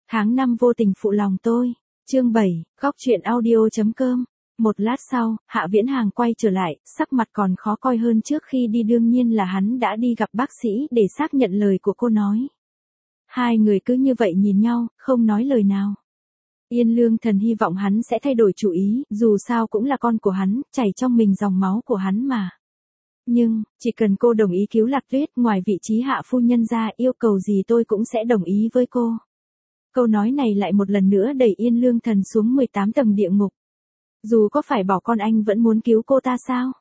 Tháng 5 vô tình phụ lòng tôi. Chương 7, góc truyện audio.com. Một lát sau, Hạ Viễn Hàng quay trở lại, sắc mặt còn khó coi hơn trước khi đi, đương nhiên là hắn đã đi gặp bác sĩ để xác nhận lời của cô nói. Hai người cứ như vậy nhìn nhau, không nói lời nào. Yên Lương Thần hy vọng hắn sẽ thay đổi chủ ý, dù sao cũng là con của hắn, chảy trong mình dòng máu của hắn mà. Nhưng, chỉ cần cô đồng ý cứu Lạc Tuyết, ngoài vị trí hạ phu nhân ra, yêu cầu gì tôi cũng sẽ đồng ý với cô. Câu nói này lại một lần nữa đẩy Yên Lương Thần xuống 18 tầng địa ngục. Dù có phải bỏ con anh vẫn muốn cứu cô ta sao?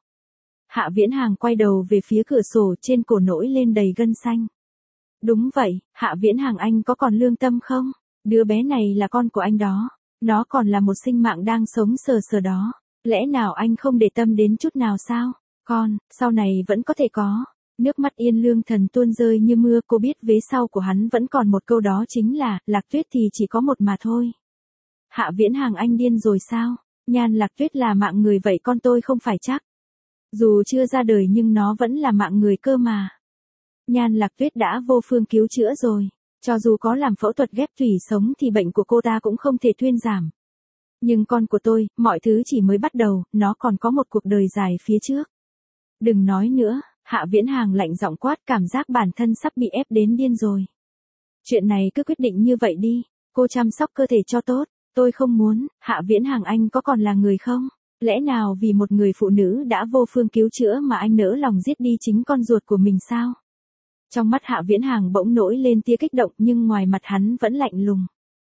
Hạ Viễn Hàng quay đầu về phía cửa sổ, trên cổ nổi lên đầy gân xanh. Đúng vậy, Hạ Viễn Hàng, anh có còn lương tâm không? Đứa bé này là con của anh đó. Nó còn là một sinh mạng đang sống sờ sờ đó. Lẽ nào anh không để tâm đến chút nào sao? Con, sau này vẫn có thể có. Nước mắt Yên Lương Thần tuôn rơi như mưa, cô biết vế sau của hắn vẫn còn một câu, đó chính là, Lạc Tuyết thì chỉ có một mà thôi. Hạ Viễn Hàng, anh điên rồi sao? Nhan Lạc Tuyết là mạng người, vậy con tôi không phải chắc. Dù chưa ra đời nhưng nó vẫn là mạng người cơ mà. Nhan Lạc Tuyết đã vô phương cứu chữa rồi. Cho dù có làm phẫu thuật ghép tủy sống thì bệnh của cô ta cũng không thể thuyên giảm. Nhưng con của tôi, mọi thứ chỉ mới bắt đầu, nó còn có một cuộc đời dài phía trước. Đừng nói nữa, Hạ Viễn Hàng lạnh giọng quát, cảm giác bản thân sắp bị ép đến điên rồi. Chuyện này cứ quyết định như vậy đi, cô chăm sóc cơ thể cho tốt. Tôi không muốn. Hạ Viễn Hàng, anh có còn là người không? Lẽ nào vì một người phụ nữ đã vô phương cứu chữa mà anh nỡ lòng giết đi chính con ruột của mình sao? Trong mắt Hạ Viễn Hàng bỗng nổi lên tia kích động, nhưng ngoài mặt hắn vẫn lạnh lùng.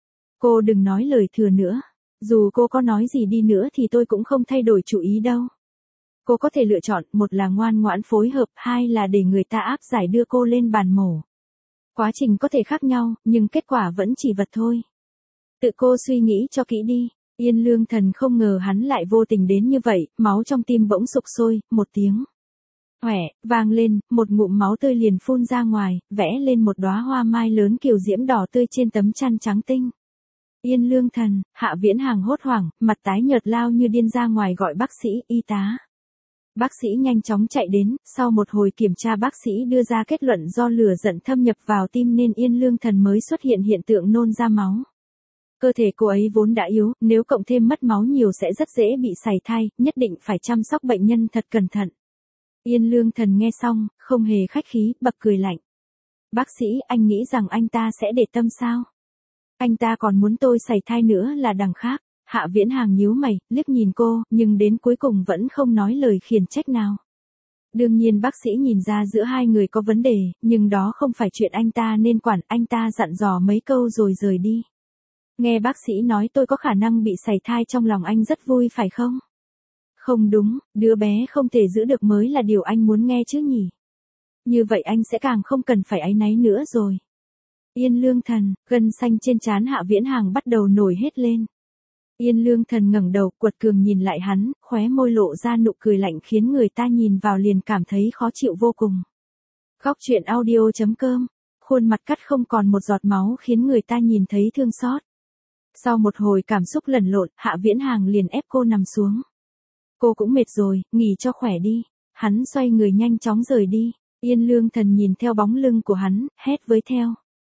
Cô đừng nói lời thừa nữa. Dù cô có nói gì đi nữa thì tôi cũng không thay đổi chủ ý đâu. Cô có thể lựa chọn, một là ngoan ngoãn phối hợp, hai là để người ta áp giải đưa cô lên bàn mổ. Quá trình có thể khác nhau, nhưng kết quả vẫn chỉ vật thôi. Tự cô suy nghĩ cho kỹ đi. Yên Lương Thần không ngờ hắn lại vô tình đến như vậy, máu trong tim bỗng sục sôi, một tiếng hoẻ vang lên, một ngụm máu tươi liền phun ra ngoài, vẽ lên một đóa hoa mai lớn kiều diễm đỏ tươi trên tấm chăn trắng tinh. Yên Lương Thần, Hạ Viễn Hàng hốt hoảng, mặt tái nhợt lao như điên ra ngoài gọi bác sĩ, y tá. Bác sĩ nhanh chóng chạy đến, sau một hồi kiểm tra bác sĩ đưa ra kết luận do lửa giận thâm nhập vào tim nên Yên Lương Thần mới xuất hiện hiện tượng nôn ra máu. Cơ thể cô ấy vốn đã yếu, nếu cộng thêm mất máu nhiều sẽ rất dễ bị sảy thai, nhất định phải chăm sóc bệnh nhân thật cẩn thận. Yên Lương Thần nghe xong, không hề khách khí, bật cười lạnh. Bác sĩ, anh nghĩ rằng anh ta sẽ để tâm sao? Anh ta còn muốn tôi sảy thai nữa là đằng khác. Hạ Viễn Hàng nhíu mày, liếc nhìn cô, nhưng đến cuối cùng vẫn không nói lời khiển trách nào. Đương nhiên bác sĩ nhìn ra giữa hai người có vấn đề, nhưng đó không phải chuyện anh ta nên quản, anh ta dặn dò mấy câu rồi rời đi. Nghe bác sĩ nói tôi có khả năng bị sảy thai, trong lòng anh rất vui phải không? Không đúng, đứa bé không thể giữ được mới là điều anh muốn nghe chứ nhỉ? Như vậy anh sẽ càng không cần phải áy náy nữa rồi. Yên Lương Thần, gân xanh trên trán Hạ Viễn Hàng bắt đầu nổi hết lên. Yên Lương Thần ngẩng đầu, quật cường nhìn lại hắn, khóe môi lộ ra nụ cười lạnh khiến người ta nhìn vào liền cảm thấy khó chịu vô cùng. Góc truyện audio.com, khuôn mặt cắt không còn một giọt máu khiến người ta nhìn thấy thương xót. Sau một hồi cảm xúc lẫn lộn, Hạ Viễn Hàng liền ép cô nằm xuống. Cô cũng mệt rồi, nghỉ cho khỏe đi. Hắn xoay người nhanh chóng rời đi. Yên Lương Thần nhìn theo bóng lưng của hắn, hét với theo.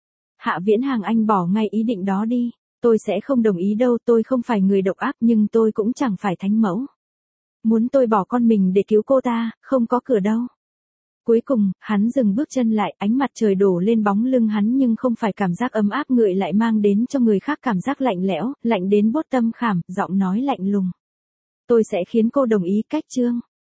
Hạ Viễn Hàng, anh bỏ ngay ý định đó đi. Tôi sẽ không đồng ý đâu, tôi không phải người độc ác nhưng tôi cũng chẳng phải thánh mẫu. Muốn tôi bỏ con mình để cứu cô ta, không có cửa đâu. Cuối cùng, hắn dừng bước chân lại, ánh mặt trời đổ lên bóng lưng hắn nhưng không phải cảm giác ấm áp ngợi lại mang đến cho người khác cảm giác lạnh lẽo, lạnh đến buốt tâm khảm, giọng nói lạnh lùng. Tôi sẽ khiến cô đồng ý, cách chương.